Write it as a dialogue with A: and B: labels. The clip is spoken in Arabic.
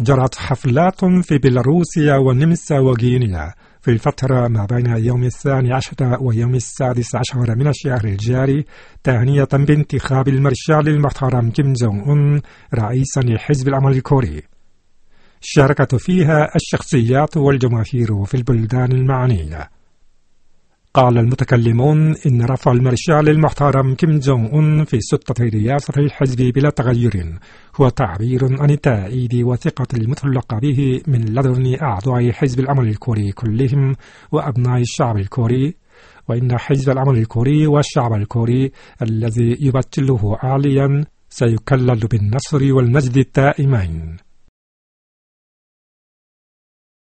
A: جرت حفلات في بيلاروسيا والنمسا وغينيا في الفترة ما بين يوم 12 ويوم 16 من الشهر الجاري تهنئة بانتخاب المارشال المحترم كيم جونغ أون رئيسا لحزب العمل الكوري. شاركت فيها الشخصيات والجماهير في البلدان المعنية. قال المتكلمون إن رفع المارشال المحترم كيم جونغ أون في سلطة رئاسة الحزب بلا تغير هو تعبير عن التأييد وثقة المتعلقة به من لدن أعضاء حزب العمل الكوري كلهم وأبناء الشعب الكوري، وإن حزب العمل الكوري والشعب الكوري الذي يبطله عاليا سيكلل بالنصر والمجد الدائمين.